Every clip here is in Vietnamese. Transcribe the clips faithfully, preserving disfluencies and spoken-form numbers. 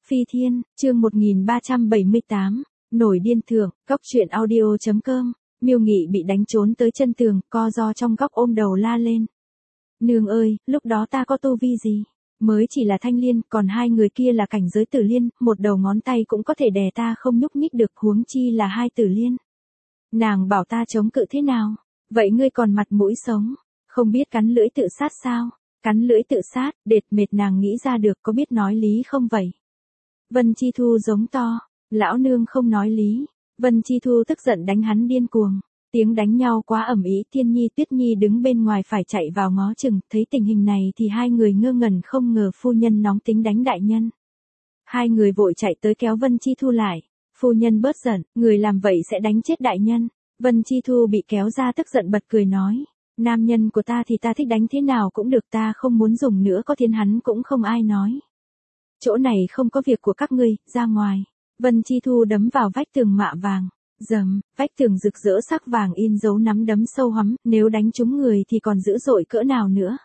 Phi Thiên, chương một nghìn ba trăm bảy mươi tám, nổi điên thưởng, góc truyện audio chấm com, Miêu Nghị bị đánh trốn tới chân tường, co ro trong góc ôm đầu la lên. Nương ơi, lúc đó ta có tu vi gì? Mới chỉ là thanh liên, còn hai người kia là cảnh giới tử liên, một đầu ngón tay cũng có thể đè ta không nhúc nhích được, huống chi là hai tử liên. Nàng bảo ta chống cự thế nào? Vậy ngươi còn mặt mũi sống, không biết cắn lưỡi tự sát sao? Cắn lưỡi tự sát, đệt mệt nàng nghĩ ra được, có biết nói lý không vậy? Vân Chi Thu giống to, lão nương không nói lý. Vân Chi Thu tức giận đánh hắn điên cuồng. Tiếng đánh nhau quá ầm ĩ, Thiên Nhi Tuyết Nhi đứng bên ngoài phải chạy vào ngó chừng, thấy tình hình này thì hai người ngơ ngẩn, không ngờ phu nhân nóng tính đánh đại nhân. Hai người vội chạy tới kéo Vân Chi Thu lại. Phu nhân bớt giận, người làm vậy sẽ đánh chết đại nhân. Vân Chi Thu bị kéo ra tức giận bật cười nói, nam nhân của ta thì ta thích đánh thế nào cũng được, ta không muốn dùng nữa, có thiên hắn cũng không ai nói. Chỗ này không có việc của các ngươi, ra ngoài. Vân Chi Thu đấm vào vách tường mạ vàng. Dầm, vách tường rực rỡ sắc vàng in dấu nắm đấm sâu hắm, nếu đánh trúng người thì còn dữ dội cỡ nào nữa.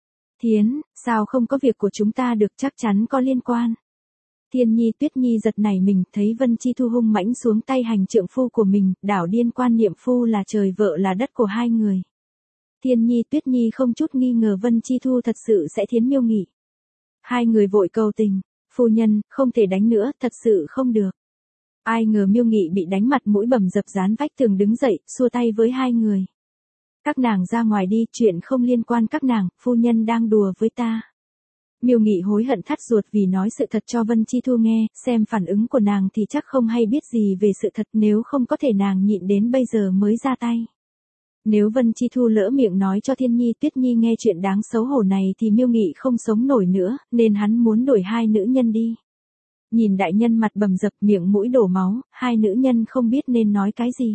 Thiến, sao không có việc của chúng ta được, chắc chắn có liên quan. Thiên Nhi Tuyết Nhi giật nảy mình, thấy Vân Chi Thu hung mãnh xuống tay hành trượng phu của mình, đảo điên quan niệm phu là trời vợ là đất của hai người. Thiên Nhi Tuyết Nhi không chút nghi ngờ Vân Chi Thu thật sự sẽ thiến Miêu Nghị. Hai người vội cầu tình, phu nhân, không thể đánh nữa, thật sự không được. Ai ngờ Miêu Nghị bị đánh mặt mũi bầm dập dán vách tường đứng dậy, xua tay với hai người. Các nàng ra ngoài đi, chuyện không liên quan các nàng, phu nhân đang đùa với ta. Miêu Nghị hối hận thắt ruột vì nói sự thật cho Vân Chi Thu nghe, xem phản ứng của nàng thì chắc không hay biết gì về sự thật, nếu không có thể nàng nhịn đến bây giờ mới ra tay. Nếu Vân Chi Thu lỡ miệng nói cho Thiên Nhi Tuyết Nhi nghe chuyện đáng xấu hổ này thì Miêu Nghị không sống nổi nữa, nên hắn muốn đuổi hai nữ nhân đi. Nhìn đại nhân mặt bầm dập, miệng mũi đổ máu, hai nữ nhân không biết nên nói cái gì.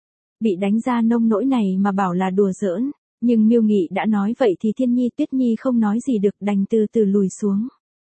Bị đánh ra nông nỗi này mà bảo là đùa giỡn, nhưng Miêu Nghị đã nói vậy thì Thiên Nhi Tuyết Nhi không nói gì được, đành từ từ lùi xuống.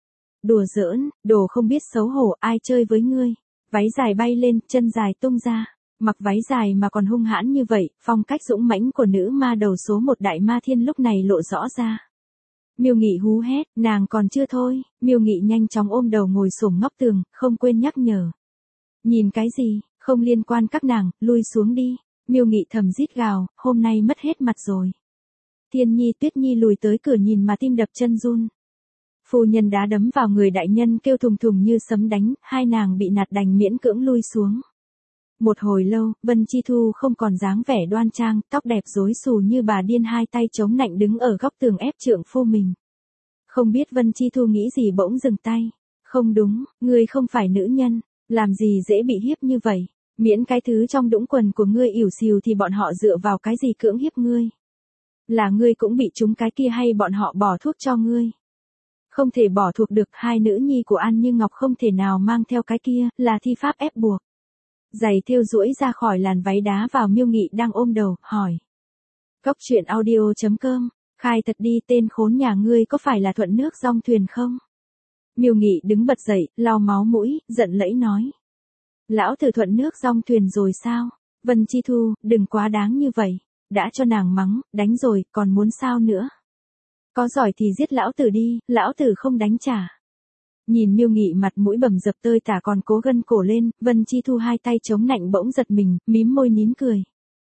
Đùa giỡn, đồ không biết xấu hổ, ai chơi với ngươi. Váy dài bay lên, chân dài tung ra. Mặc váy dài mà còn hung hãn như vậy, phong cách dũng mãnh của nữ ma đầu số một Đại Ma Thiên lúc này lộ rõ ra. Miêu Nghị hú hét, nàng còn chưa thôi. Miêu Nghị nhanh chóng ôm đầu ngồi xổm ngóc tường, không quên nhắc nhở. Nhìn cái gì, không liên quan các nàng, lui xuống đi. Miêu Nghị thầm rít gào, hôm nay mất hết mặt rồi. Thiên Nhi Tuyết Nhi lùi tới cửa nhìn mà tim đập chân run. Phu nhân đá đấm vào người đại nhân kêu thùng thùng như sấm đánh, hai nàng bị nạt đành miễn cưỡng lui xuống. Một hồi lâu, Vân Chi Thu không còn dáng vẻ đoan trang, tóc đẹp rối xù như bà điên, hai tay chống nạnh đứng ở góc tường ép trượng phu mình. Không biết Vân Chi Thu nghĩ gì bỗng dừng tay. Không đúng, ngươi không phải nữ nhân, làm gì dễ bị hiếp như vậy. Miễn cái thứ trong đũng quần của ngươi ỉu xìu thì bọn họ dựa vào cái gì cưỡng hiếp ngươi? Là ngươi cũng bị trúng cái kia hay bọn họ bỏ thuốc cho ngươi? Không thể bỏ thuộc được, hai nữ nhi của An Như Ngọc không thể nào mang theo cái kia, là thi pháp ép buộc. Giày thêu duỗi ra khỏi làn váy đá vào Miêu Nghị đang ôm đầu, hỏi. Góc truyện audio chấm com, khai thật đi, tên khốn nhà ngươi có phải là thuận nước dong thuyền không? Miêu Nghị đứng bật dậy, lau máu mũi, giận lẫy nói. Lão tử thuận nước dong thuyền rồi sao? Vân Chi Thu, đừng quá đáng như vậy. Đã cho nàng mắng, đánh rồi, còn muốn sao nữa? Có giỏi thì giết lão tử đi, lão tử không đánh trả. Nhìn Miêu Nghị mặt mũi bầm dập tơi tả còn cố gân cổ lên, Vân Chi Thu hai tay chống nạnh bỗng giật mình, mím môi nín cười.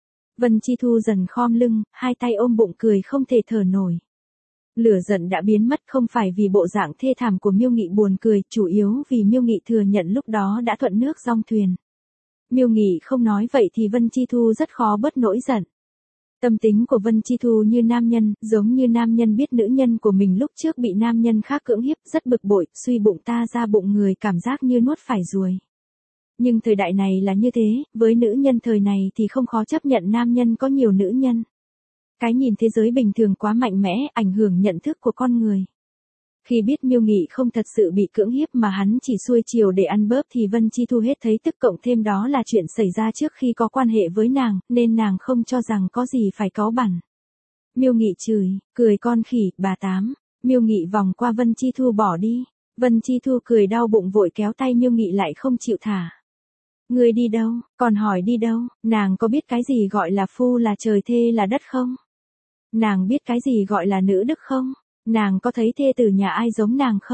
Vân Chi Thu dần khom lưng, hai tay ôm bụng cười không thể thở nổi. Lửa giận đã biến mất, không phải vì bộ dạng thê thảm của Miêu Nghị buồn cười, chủ yếu vì Miêu Nghị thừa nhận lúc đó đã thuận nước dong thuyền. Miêu Nghị không nói vậy thì Vân Chi Thu rất khó bớt nỗi giận. Tâm tính của Vân Chi Thu như nam nhân, giống như nam nhân biết nữ nhân của mình lúc trước bị nam nhân khác cưỡng hiếp, rất bực bội, suy bụng ta ra bụng người, cảm giác như nuốt phải ruồi. Nhưng thời đại này là như thế, với nữ nhân thời này thì không khó chấp nhận nam nhân có nhiều nữ nhân. Cái nhìn thế giới bình thường quá mạnh mẽ, ảnh hưởng nhận thức của con người. Khi biết Miêu Nghị không thật sự bị cưỡng hiếp mà hắn chỉ xuôi chiều để ăn bớp thì Vân Chi Thu hết thấy tức, cộng thêm đó là chuyện xảy ra trước khi có quan hệ với nàng, nên nàng không cho rằng có gì phải cáu bẳn. Miêu Nghị chửi, cười con khỉ, bà tám. Miêu Nghị vòng qua Vân Chi Thu bỏ đi. Vân Chi Thu cười đau bụng vội kéo tay Miêu Nghị lại không chịu thả. Ngươi đi đâu, còn hỏi đi đâu, nàng có biết cái gì gọi là phu là trời thê là đất không? Nàng biết cái gì gọi là nữ đức không? Nàng có thấy thê tử nhà ai giống nàng không?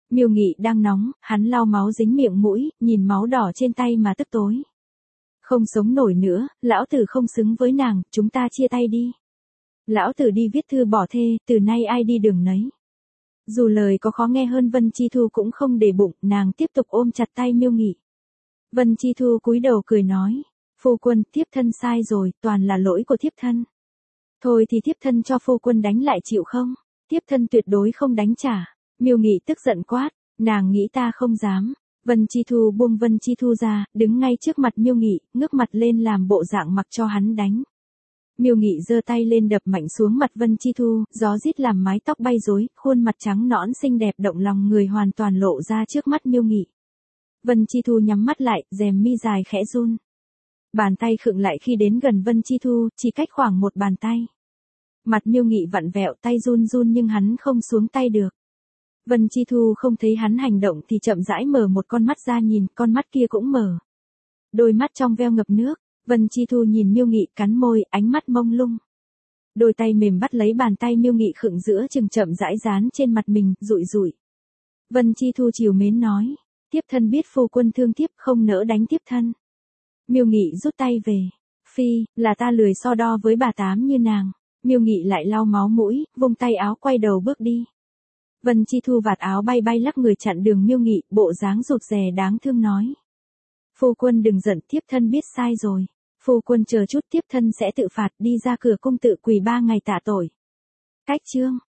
Miêu Nghị đang nóng, hắn lau máu dính miệng mũi, nhìn máu đỏ trên tay mà tức tối. Không sống nổi nữa, lão tử không xứng với nàng, chúng ta chia tay đi. Lão tử đi viết thư bỏ thê, từ nay ai đi đường nấy. Dù lời có khó nghe hơn Vân Chi Thu cũng không để bụng, nàng tiếp tục ôm chặt tay Miêu Nghị. Vân Chi Thu cúi đầu cười nói, phu quân, thiếp thân sai rồi, toàn là lỗi của thiếp thân. Thôi thì thiếp thân cho phu quân đánh lại chịu không? Thiếp thân tuyệt đối không đánh trả. Miêu Nghị tức giận quát, nàng nghĩ ta không dám. Vân Chi Thu buông Vân Chi Thu ra, đứng ngay trước mặt Miêu Nghị, ngước mặt lên làm bộ dạng mặc cho hắn đánh. Miêu Nghị giơ tay lên đập mạnh xuống mặt Vân Chi Thu, gió rít làm mái tóc bay rối, khuôn mặt trắng nõn xinh đẹp động lòng người hoàn toàn lộ ra trước mắt Miêu Nghị. Vân Chi Thu nhắm mắt lại, rèm mi dài khẽ run. Bàn tay khựng lại khi đến gần Vân Chi Thu, chỉ cách khoảng một bàn tay. Mặt Miêu Nghị vặn vẹo, tay run run nhưng hắn không xuống tay được. Vân Chi Thu không thấy hắn hành động thì chậm rãi mở một con mắt ra nhìn, con mắt kia cũng mở. Đôi mắt trong veo ngập nước, Vân Chi Thu nhìn Miêu Nghị cắn môi, ánh mắt mông lung. Đôi tay mềm bắt lấy bàn tay Miêu Nghị khựng giữa chừng chậm rãi dán trên mặt mình, rụi rụi. Vân Chi Thu trìu mến nói, tiếp thân biết phu quân thương tiếp không nỡ đánh tiếp thân. Miêu Nghị rút tay về, phi, là ta lười so đo với bà tám như nàng. Miêu Nghị lại lau máu mũi, vung tay áo quay đầu bước đi. Vân Chi Thu vạt áo bay bay lắc người chặn đường Miêu Nghị, bộ dáng rụt rè đáng thương nói. Phu quân đừng giận, thiếp thân biết sai rồi. Phu quân chờ chút, thiếp thân sẽ tự phạt, đi ra cửa cung tự quỳ ba ngày tạ tội. Cách chương.